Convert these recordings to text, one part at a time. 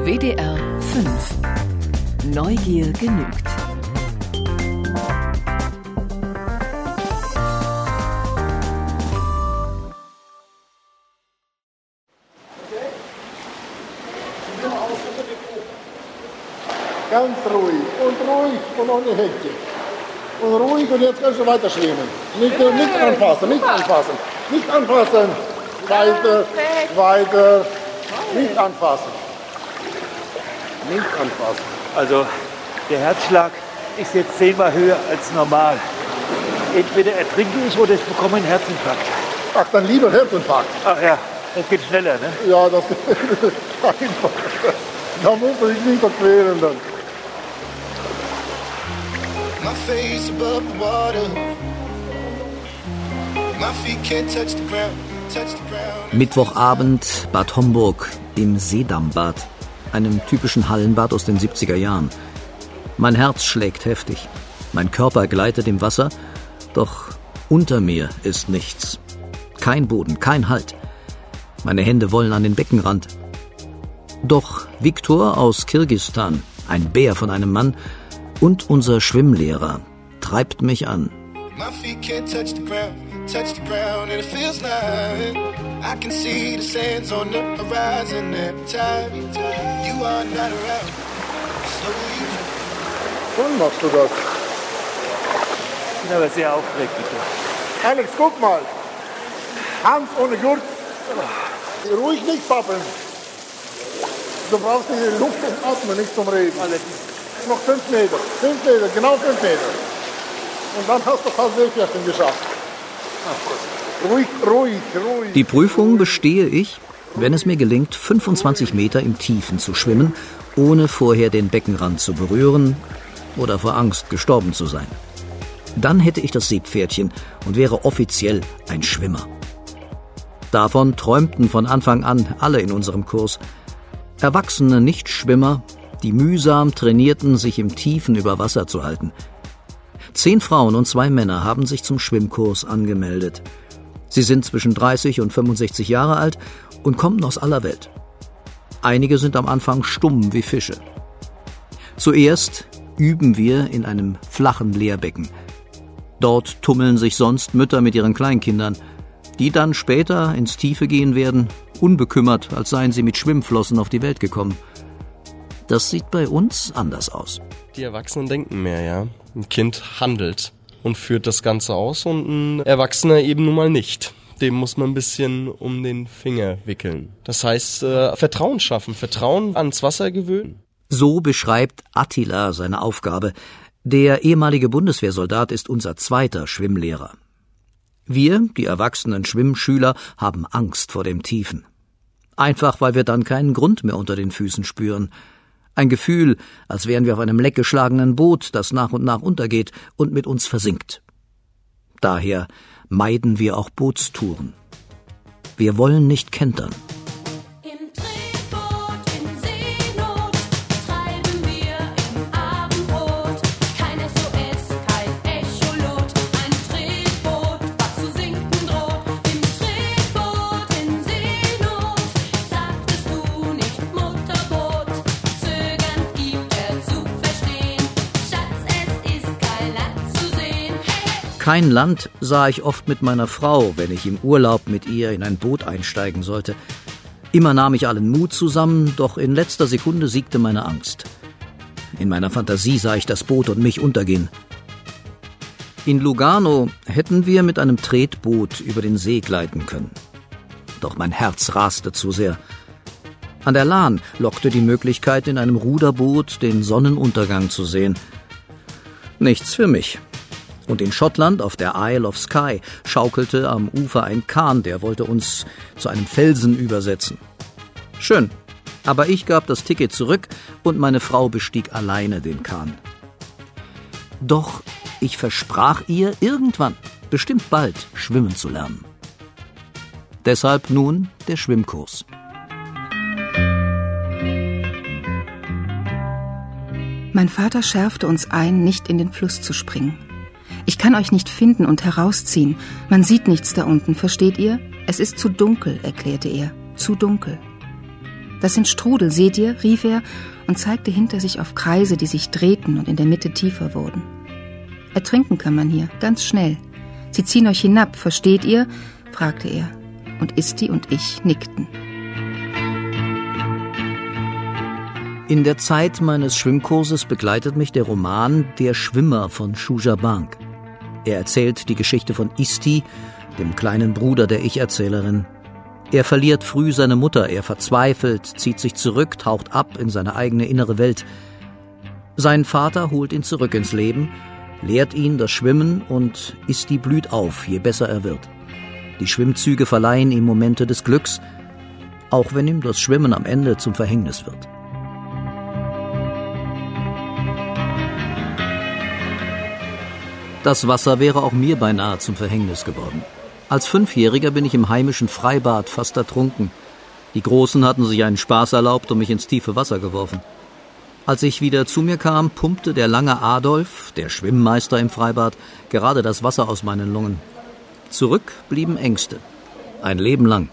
WDR 5. Neugier genügt. Ganz ruhig und ohne Hektik. Und ruhig und jetzt kannst du weiter schwimmen. Nicht anfassen. Weiter. Nicht anfassen. Also der Herzschlag ist jetzt 10-mal höher als normal. Entweder ertrinke ich oder ich bekomme einen Herzinfarkt. Ach, dann lieber Herzinfarkt. Ach ja, das geht schneller, ne? Ja, das geht einfach. Da muss man sich nicht verqueren dann. My face above the water. My feet can't touch the ground. Mittwochabend, Bad Homburg im Seedammbad, einem typischen Hallenbad aus den 70er Jahren. Mein Herz schlägt heftig, mein Körper gleitet im Wasser, doch unter mir ist nichts. Kein Boden, kein Halt. Meine Hände wollen an den Beckenrand. Doch Viktor aus Kirgisistan, ein Bär von einem Mann, und unser Schwimmlehrer treibt mich an. My feet can't touch the ground, and it feels like I can see the sands on the horizon every time you are not around. Slowly. Wann machst du das? Ich bin aber sehr aufgeregt, bitte. Alex, guck mal. Hans ohne Gurt. Ruhig nicht pappeln. Du brauchst die Luft zum Atmen, nicht zum Reden. Noch 5 Meter, genau 5 Meter. Und dann hast du fast Seepferdchen geschafft. Ruhig. Die Prüfung bestehe ich, wenn es mir gelingt, 25 Meter im Tiefen zu schwimmen, ohne vorher den Beckenrand zu berühren oder vor Angst gestorben zu sein. Dann hätte ich das Seepferdchen und wäre offiziell ein Schwimmer. Davon träumten von Anfang an alle in unserem Kurs. Erwachsene Nichtschwimmer, die mühsam trainierten, sich im Tiefen über Wasser zu halten. 10 Frauen und 2 Männer haben sich zum Schwimmkurs angemeldet. Sie sind zwischen 30 und 65 Jahre alt und kommen aus aller Welt. Einige sind am Anfang stumm wie Fische. Zuerst üben wir in einem flachen Lehrbecken. Dort tummeln sich sonst Mütter mit ihren Kleinkindern, die dann später ins Tiefe gehen werden, unbekümmert, als seien sie mit Schwimmflossen auf die Welt gekommen. Das sieht bei uns anders aus. Die Erwachsenen denken mehr, ja. Ein Kind handelt und führt das Ganze aus und ein Erwachsener eben nun mal nicht. Dem muss man ein bisschen um den Finger wickeln. Das heißt, Vertrauen schaffen, Vertrauen ans Wasser gewöhnen. So beschreibt Attila seine Aufgabe. Der ehemalige Bundeswehrsoldat ist unser zweiter Schwimmlehrer. Wir, die erwachsenen Schwimmschüler, haben Angst vor dem Tiefen. Einfach, weil wir dann keinen Grund mehr unter den Füßen spüren. Ein Gefühl, als wären wir auf einem leckgeschlagenen Boot, das nach und nach untergeht und mit uns versinkt. Daher meiden wir auch Bootstouren. Wir wollen nicht kentern. Im Tretboot in Seenot treiben wir im Abendrot. Kein SOS, kein Echolot. Ein Tretboot, was zu sinken droht. Im Tretboot in Seenot sagtest du nicht Mutterboot. Zögernd gibt zu verstehen. Schatz, es ist kein Land zu sehen. Hey. Kein Land sah ich oft mit meiner Frau, wenn ich im Urlaub mit ihr in ein Boot einsteigen sollte. Immer nahm ich allen Mut zusammen, doch in letzter Sekunde siegte meine Angst. In meiner Fantasie sah ich das Boot und mich untergehen. In Lugano hätten wir mit einem Tretboot über den See gleiten können. Doch mein Herz raste zu sehr. An der Lahn lockte die Möglichkeit, in einem Ruderboot den Sonnenuntergang zu sehen. Nichts für mich. Und in Schottland auf der Isle of Skye schaukelte am Ufer ein Kahn, der wollte uns zu einem Felsen übersetzen. Schön, aber ich gab das Ticket zurück und meine Frau bestieg alleine den Kahn. Doch ich versprach ihr, irgendwann, bestimmt bald, schwimmen zu lernen. Deshalb nun der Schwimmkurs. Mein Vater schärfte uns ein, nicht in den Fluss zu springen. Ich kann euch nicht finden und herausziehen. Man sieht nichts da unten, versteht ihr? Es ist zu dunkel, erklärte er. Zu dunkel. Das sind Strudel, seht ihr?, rief er und zeigte hinter sich auf Kreise, die sich drehten und in der Mitte tiefer wurden. Ertrinken kann man hier, ganz schnell. Sie ziehen euch hinab, versteht ihr?, fragte er. Und Isti und ich nickten. In der Zeit meines Schwimmkurses begleitet mich der Roman Der Schwimmer von Shuja Bank. Er erzählt die Geschichte von Isti, dem kleinen Bruder der Ich-Erzählerin. Er verliert früh seine Mutter, er verzweifelt, zieht sich zurück, taucht ab in seine eigene innere Welt. Sein Vater holt ihn zurück ins Leben, lehrt ihn das Schwimmen und Isti blüht auf, je besser er wird. Die Schwimmzüge verleihen ihm Momente des Glücks, auch wenn ihm das Schwimmen am Ende zum Verhängnis wird. Das Wasser wäre auch mir beinahe zum Verhängnis geworden. Als 5-Jähriger bin ich im heimischen Freibad fast ertrunken. Die Großen hatten sich einen Spaß erlaubt und mich ins tiefe Wasser geworfen. Als ich wieder zu mir kam, pumpte der lange Adolf, der Schwimmmeister im Freibad, gerade das Wasser aus meinen Lungen. Zurück blieben Ängste. Ein Leben lang.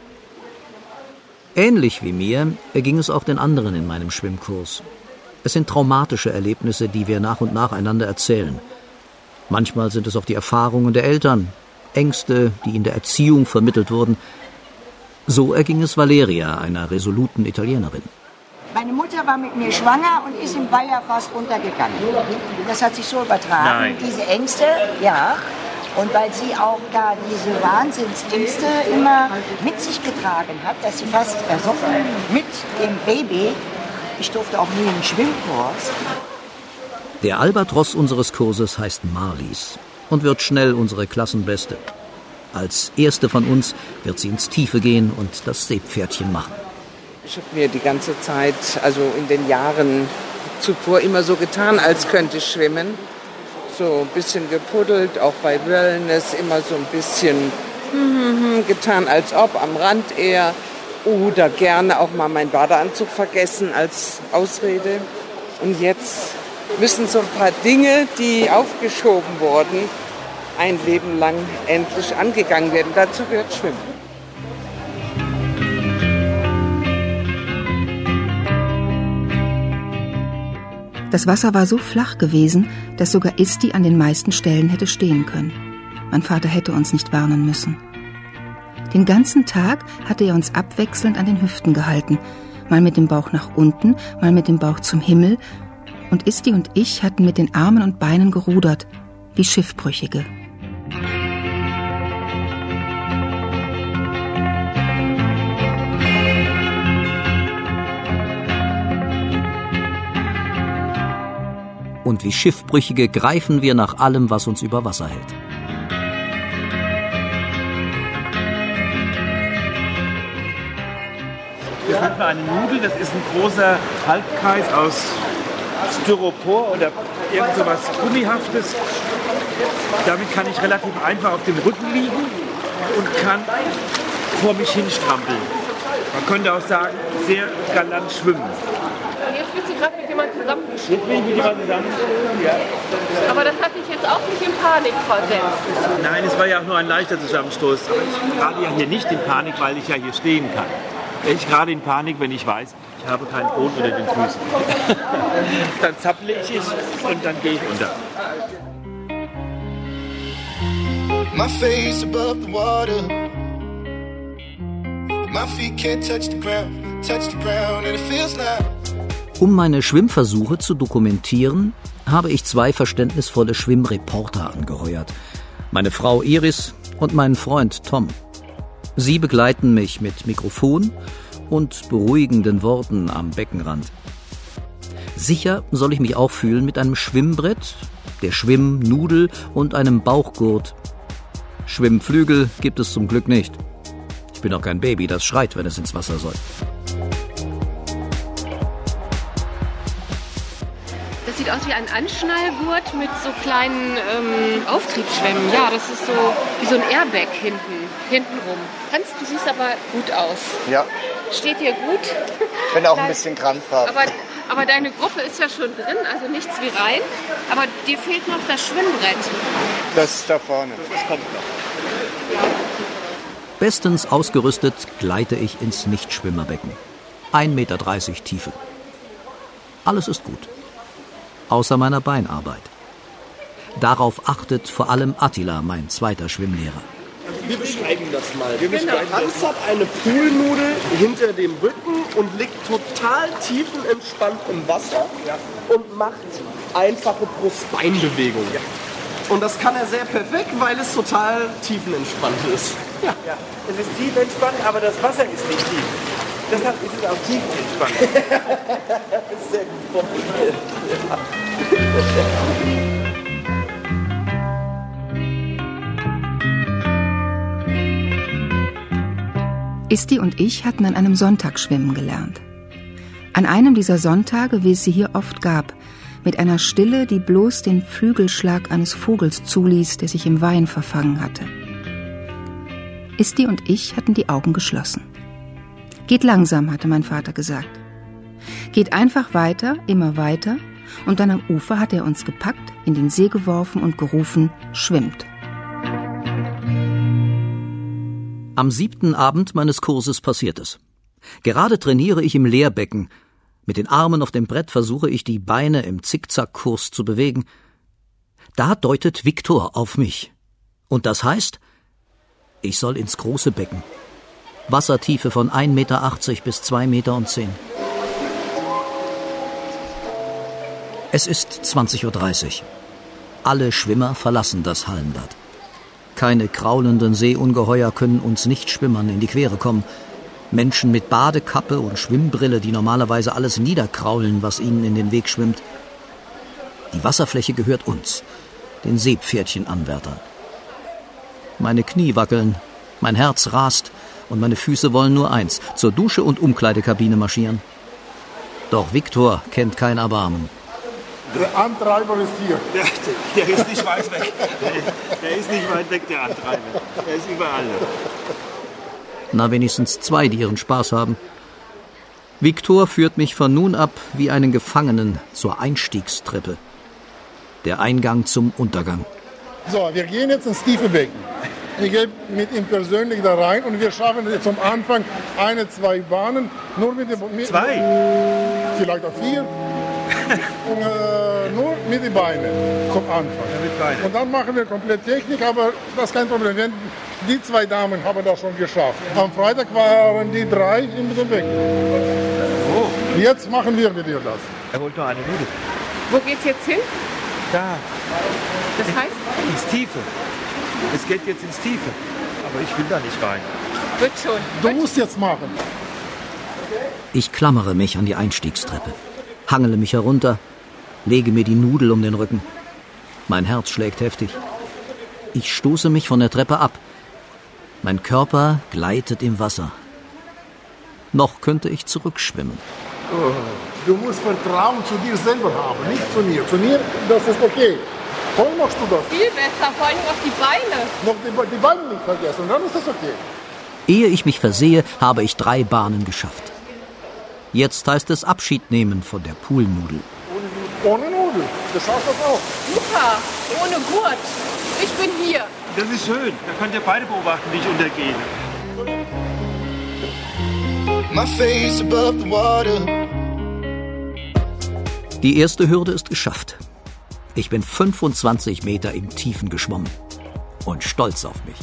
Ähnlich wie mir erging es auch den anderen in meinem Schwimmkurs. Es sind traumatische Erlebnisse, die wir nach und nach einander erzählen. Manchmal sind es auch die Erfahrungen der Eltern, Ängste, die in der Erziehung vermittelt wurden. So erging es Valeria, einer resoluten Italienerin. Meine Mutter war mit mir schwanger und ist im Weiher fast untergegangen. Das hat sich so übertragen, Nein. diese Ängste, ja. Und weil sie auch da diese Wahnsinnsängste immer mit sich getragen hat, dass sie fast ersoffen mit dem Baby. Ich durfte auch nie in den Schwimmkurs. Der Albatros unseres Kurses heißt Marlies und wird schnell unsere Klassenbeste. Als erste von uns wird sie ins Tiefe gehen und das Seepferdchen machen. Ich habe mir die ganze Zeit, also in den Jahren zuvor, immer so getan, als könnte ich schwimmen. So ein bisschen gepuddelt, auch bei Wellness, immer so ein bisschen getan, als ob, am Rand eher. Oder gerne auch mal meinen Badeanzug vergessen als Ausrede. Und jetzt müssen so ein paar Dinge, die aufgeschoben wurden, ein Leben lang endlich angegangen werden. Dazu gehört Schwimmen. Das Wasser war so flach gewesen, dass sogar Isti an den meisten Stellen hätte stehen können. Mein Vater hätte uns nicht warnen müssen. Den ganzen Tag hatte er uns abwechselnd an den Hüften gehalten, mal mit dem Bauch nach unten, mal mit dem Bauch zum Himmel, und Isti und ich hatten mit den Armen und Beinen gerudert, wie Schiffbrüchige. Und wie Schiffbrüchige greifen wir nach allem, was uns über Wasser hält. Das nennt man eine Nudel, das ist ein großer Halbkreis aus Styropor oder irgend so was Gummihaftes. Damit kann ich relativ einfach auf dem Rücken liegen und kann vor mich hinstrampeln. Man könnte auch sagen, sehr galant schwimmen. Jetzt bist du gerade mit jemandem zusammen. Jetzt bin ich mit jemandem zusammen. Ja. Aber das hat dich jetzt auch nicht in Panik versetzt. Nein, es war ja auch nur ein leichter Zusammenstoß. Aber ich gerade ja hier nicht in Panik, weil ich ja hier stehen kann. Ich gerade in Panik, wenn ich weiß, ich habe keinen Boden unter den Füßen. Dann zapple ich es und dann gehe ich unter. My face above the water. My feet can't touch the ground, and it feels like. Um meine Schwimmversuche zu dokumentieren, habe ich 2 verständnisvolle Schwimmreporter angeheuert. Meine Frau Iris und meinen Freund Tom. Sie begleiten mich mit Mikrofon und beruhigenden Worten am Beckenrand. Sicher soll ich mich auch fühlen mit einem Schwimmbrett, der Schwimmnudel und einem Bauchgurt. Schwimmflügel gibt es zum Glück nicht. Ich bin auch kein Baby, das schreit, wenn es ins Wasser soll. Das sieht aus wie ein Anschnallgurt mit so kleinen Auftriebsschwämmen. Ja, das ist so wie so ein Airbag hintenrum. Hans, du siehst aber gut aus. Ja. Steht dir gut? Ich bin auch ein bisschen krampfhaft. Aber deine Gruppe ist ja schon drin, also nichts wie rein. Aber dir fehlt noch das Schwimmbrett. Das ist da vorne. Das kommt noch. Bestens ausgerüstet gleite ich ins Nichtschwimmerbecken. 1,30 Meter Tiefe. Alles ist gut. Außer meiner Beinarbeit. Darauf achtet vor allem Attila, mein zweiter Schwimmlehrer. Wir beschreiben das mal. Hans hat eine Poolnudel hinter dem Rücken und liegt total tiefenentspannt im Wasser und macht einfache Brust-Bein-Bewegungen. Und das kann er sehr perfekt, weil es total tiefenentspannt ist. Ja, es ist tiefenentspannt, aber das Wasser ist nicht tief. Deshalb ist es auch tiefenentspannt. Sehr gut formuliert. Isti und ich hatten an einem Sonntag schwimmen gelernt. An einem dieser Sonntage, wie es sie hier oft gab, mit einer Stille, die bloß den Flügelschlag eines Vogels zuließ, der sich im Wein verfangen hatte. Isti und ich hatten die Augen geschlossen. Geht langsam, hatte mein Vater gesagt. Geht einfach weiter, immer weiter, und dann am Ufer hat er uns gepackt, in den See geworfen und gerufen, schwimmt. Am 7. Abend meines Kurses passiert es. Gerade trainiere ich im Lehrbecken. Mit den Armen auf dem Brett versuche ich, die Beine im Zickzackkurs zu bewegen. Da deutet Viktor auf mich. Und das heißt, ich soll ins große Becken. Wassertiefe von 1,80 Meter bis 2,10 Meter. Es ist 20:30 Uhr. Alle Schwimmer verlassen das Hallenbad. Keine kraulenden Seeungeheuer können uns Nichtschwimmern in die Quere kommen. Menschen mit Badekappe und Schwimmbrille, die normalerweise alles niederkraulen, was ihnen in den Weg schwimmt. Die Wasserfläche gehört uns, den Seepferdchenanwärtern. Meine Knie wackeln, mein Herz rast und meine Füße wollen nur eins, zur Dusche und Umkleidekabine marschieren. Doch Viktor kennt kein Erbarmen. Der Antreiber ist hier. Der ist nicht weit weg. Der ist nicht weit weg, der Antreiber. Der ist überall. Na, wenigstens 2, die ihren Spaß haben. Viktor führt mich von nun ab wie einen Gefangenen zur Einstiegstreppe. Der Eingang zum Untergang. So, wir gehen jetzt ins tiefe Becken. Ich gehe mit ihm persönlich da rein und wir schaffen zum Anfang 1, 2 Bahnen. Nur mit dem... 2? Vielleicht auch 4. Und, nur mit den Beinen zum Anfang. Ja, mit Beinen. Und dann machen wir komplett Technik, aber das ist kein Problem. Die 2 Damen haben das schon geschafft. Am Freitag waren die 3 in dem Becken. Oh. Jetzt machen wir mit dir das. Er holt noch eine Nudel. Wo geht's jetzt hin? Da. Das heißt? Ins Tiefe. Es geht jetzt ins Tiefe. Aber ich will da nicht rein. Wird schon. Du musst jetzt machen. Ich klammere mich an die Einstiegstreppe, hangele mich herunter, lege mir die Nudel um den Rücken. Mein Herz schlägt heftig. Ich stoße mich von der Treppe ab. Mein Körper gleitet im Wasser. Noch könnte ich zurückschwimmen. Oh, du musst Vertrauen zu dir selber haben, nicht zu mir. Zu mir, das ist okay. Toll machst du das. Viel besser, vor allem auch die Beine. Noch die Beine nicht vergessen, dann ist das okay. Ehe ich mich versehe, habe ich 3 Bahnen geschafft. Jetzt heißt es Abschied nehmen von der Poolnudel. Ohne Nudel, du schaffst das auch. Super, ohne Gurt. Ich bin hier. Das ist schön. Da könnt ihr beide beobachten, wie ich untergehe. My face above the water. Die erste Hürde ist geschafft. Ich bin 25 Meter im Tiefen geschwommen und stolz auf mich.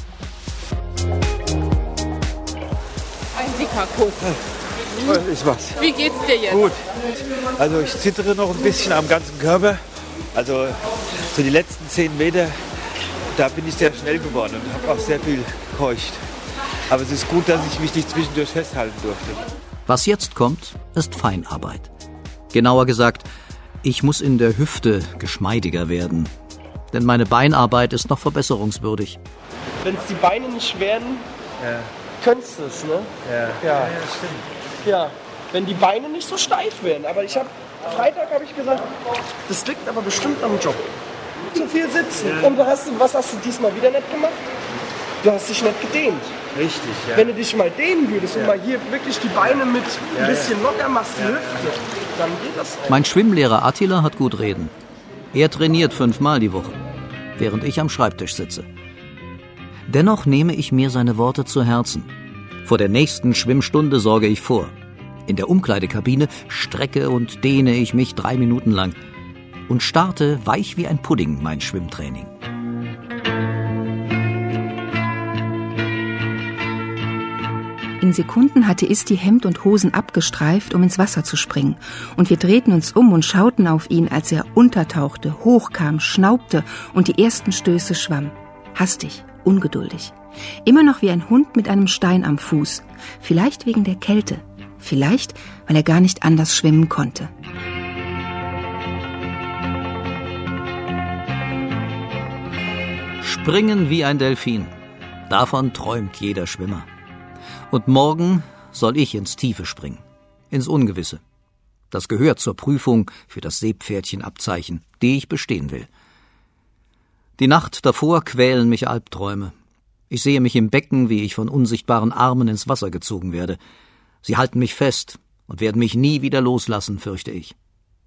Ein dicker Kuss. Ist was. Wie geht's dir jetzt? Gut. Also ich zittere noch ein bisschen am ganzen Körper. Also so die letzten 10 Meter, da bin ich sehr schnell geworden und habe auch sehr viel keucht. Aber es ist gut, dass ich mich nicht zwischendurch festhalten durfte. Was jetzt kommt, ist Feinarbeit. Genauer gesagt, ich muss in der Hüfte geschmeidiger werden. Denn meine Beinarbeit ist noch verbesserungswürdig. Wenn es die Beine nicht wären, könntest du es, ne? Ja, stimmt. Ja, wenn die Beine nicht so steif wären. Aber Freitag habe ich gesagt, das liegt aber bestimmt am Job. Zu viel sitzen. Ja. Und was hast du diesmal wieder nicht gemacht? Du hast dich nicht gedehnt. Richtig, ja. Wenn du dich mal dehnen würdest und mal hier wirklich die Beine mit ein bisschen locker machst, die Hüfte, dann geht das auch. Mein Schwimmlehrer Attila hat gut reden. Er trainiert 5-mal die Woche, während ich am Schreibtisch sitze. Dennoch nehme ich mir seine Worte zu Herzen. Vor der nächsten Schwimmstunde sorge ich vor. In der Umkleidekabine strecke und dehne ich mich 3 Minuten lang und starte weich wie ein Pudding mein Schwimmtraining. In Sekunden hatte Isti Hemd und Hosen abgestreift, um ins Wasser zu springen. Und wir drehten uns um und schauten auf ihn, als er untertauchte, hochkam, schnaubte und die ersten Stöße schwamm. Hastig, ungeduldig. Immer noch wie ein Hund mit einem Stein am Fuß. Vielleicht wegen der Kälte. Vielleicht, weil er gar nicht anders schwimmen konnte. Springen wie ein Delfin. Davon träumt jeder Schwimmer. Und morgen soll ich ins Tiefe springen, ins Ungewisse. Das gehört zur Prüfung für das Seepferdchenabzeichen, die ich bestehen will. Die Nacht davor quälen mich Albträume. Ich sehe mich im Becken, wie ich von unsichtbaren Armen ins Wasser gezogen werde. Sie halten mich fest und werden mich nie wieder loslassen, fürchte ich.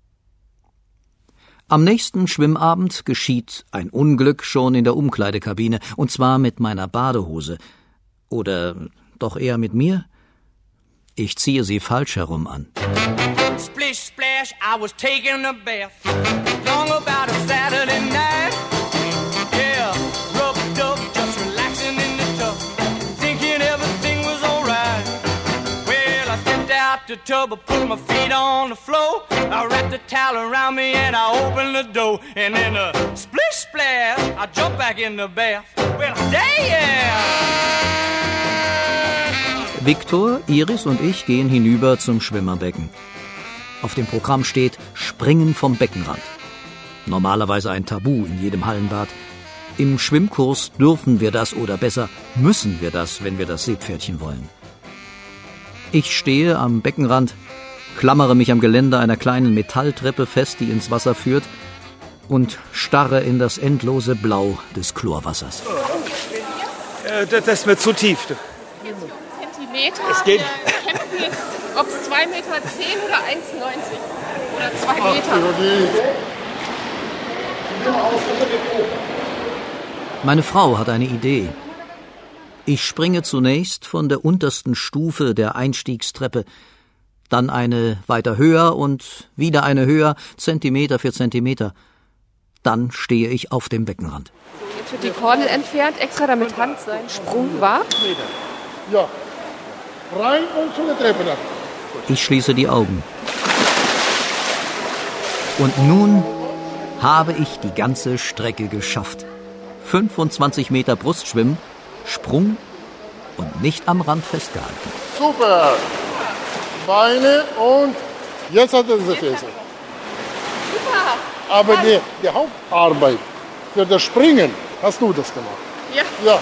Am nächsten Schwimmabend geschieht ein Unglück schon in der Umkleidekabine, und zwar mit meiner Badehose. Oder doch eher mit mir? Ich ziehe sie falsch herum an. Splish splash, I was taking a bath. Long about a Saturday night. Yeah, rub dub, just relaxing in the tub, thinking everything was alright. Well, I stepped out the tub, I put my feet on the floor. I wrapped the towel around me and I opened the door. And then a splish splash, I jumped back in the bath. Well, damn! Viktor, Iris und ich gehen hinüber zum Schwimmerbecken. Auf dem Programm steht Springen vom Beckenrand. Normalerweise ein Tabu in jedem Hallenbad. Im Schwimmkurs dürfen wir das, oder besser müssen wir das, wenn wir das Seepferdchen wollen. Ich stehe am Beckenrand, klammere mich am Geländer einer kleinen Metalltreppe fest, die ins Wasser führt, und starre in das endlose Blau des Chlorwassers. Das ist mir zu tief. Zentimeter. Es geht. Wir kämpfen jetzt, ob es 2,10 Meter oder 1,90 oder 2 Meter. Meine Frau hat eine Idee. Ich springe zunächst von der untersten Stufe der Einstiegstreppe, dann eine weiter höher und wieder eine höher, Zentimeter für Zentimeter. Dann stehe ich auf dem Beckenrand. Jetzt wird die Kordel entfernt, extra damit Hand seinen Sprung war. Ja, rein und zu der Treppe dann. Ich schließe die Augen. Und nun habe ich die ganze Strecke geschafft. 25 Meter Brustschwimmen, Sprung und nicht am Rand festgehalten. Super. Beine und jetzt hat er diese Fäße. Super. Aber die Hauptarbeit für das Springen hast du das gemacht. Ja. Ja.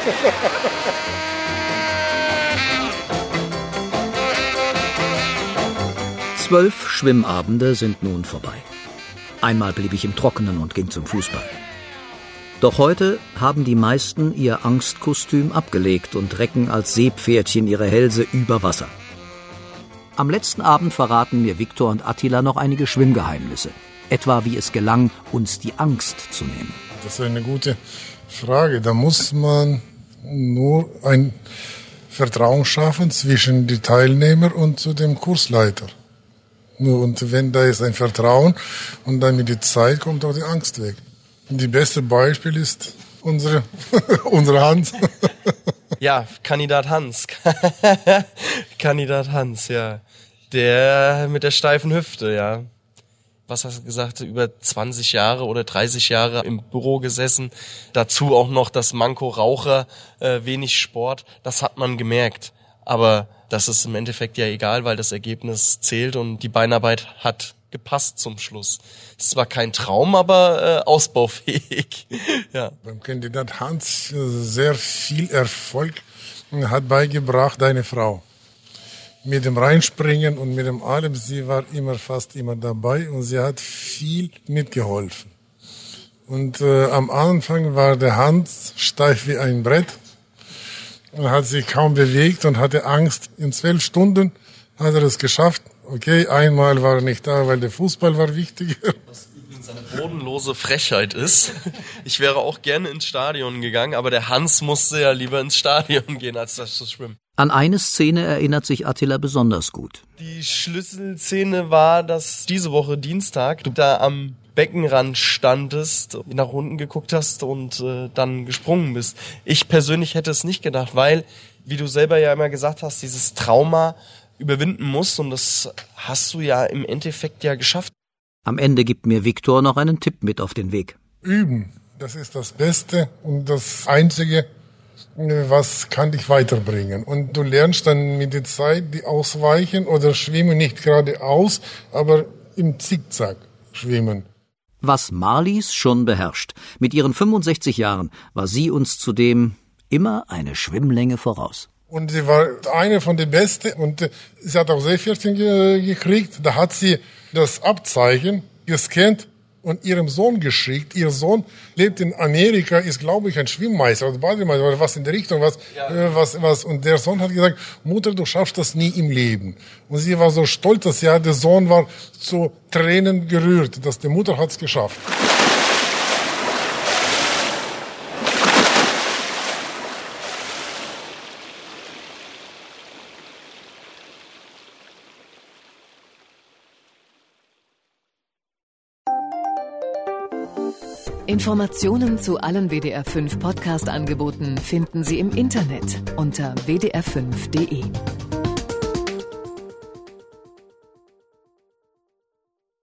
Zwölf Schwimmabende sind nun vorbei. Einmal blieb ich im Trockenen und ging zum Fußball. Doch heute haben die meisten ihr Angstkostüm abgelegt und recken als Seepferdchen ihre Hälse über Wasser. Am letzten Abend verraten mir Viktor und Attila noch einige Schwimmgeheimnisse. Etwa wie es gelang, uns die Angst zu nehmen. Das ist eine gute Frage. Da muss man nur ein Vertrauen schaffen zwischen den Teilnehmern und zu dem Kursleiter. Und wenn da ist ein Vertrauen und dann mit der Zeit kommt auch die Angst weg. Und das beste Beispiel ist unsere Hans. Ja, Kandidat Hans. Kandidat Hans, ja. Der mit der steifen Hüfte, ja. Was hast du gesagt, über 20 Jahre oder 30 Jahre im Büro gesessen. Dazu auch noch das Manko Raucher, wenig Sport. Das hat man gemerkt. Aber das ist im Endeffekt ja egal, weil das Ergebnis zählt und die Beinarbeit hat gepasst zum Schluss. Es war kein Traum, aber ausbaufähig. Ja. Beim Kandidat Hans sehr viel Erfolg hat beigebracht deine Frau. Mit dem Reinspringen und mit dem allem, sie war fast immer dabei und sie hat viel mitgeholfen. Und am Anfang war der Hans steif wie ein Brett und hat sich kaum bewegt und hatte Angst. In 12 Stunden hat er es geschafft. Okay, einmal war er nicht da, weil der Fußball war wichtiger. Was übrigens eine bodenlose Frechheit ist. Ich wäre auch gerne ins Stadion gegangen, aber der Hans musste ja lieber ins Stadion gehen, als das zu schwimmen. An eine Szene erinnert sich Attila besonders gut. Die Schlüsselszene war, dass diese Woche Dienstag du da am Beckenrand standest, nach unten geguckt hast und dann gesprungen bist. Ich persönlich hätte es nicht gedacht, weil, wie du selber ja immer gesagt hast, dieses Trauma überwinden musst und das hast du ja im Endeffekt ja geschafft. Am Ende gibt mir Viktor noch einen Tipp mit auf den Weg. Üben, das ist das Beste und das Einzige, was kann dich weiterbringen. Und du lernst dann mit der Zeit die Ausweichen oder Schwimmen nicht geradeaus, aber im Zickzack schwimmen. Was Marlies schon beherrscht. Mit ihren 65 Jahren war sie uns zudem immer eine Schwimmlänge voraus. Und sie war eine von den Besten und sie hat auch Seepferdchen gekriegt. Da hat sie das Abzeichen gescannt und ihrem Sohn geschickt. Ihr Sohn lebt in Amerika, ist, glaube ich, ein Schwimmmeister oder Bademeister oder was in der Richtung. Was. Und der Sohn hat gesagt, Mutter, du schaffst das nie im Leben. Und sie war so stolz, dass der Sohn war zu Tränen gerührt, dass die Mutter hat's geschafft. Informationen zu allen WDR 5 Podcast-Angeboten finden Sie im Internet unter wdr5.de.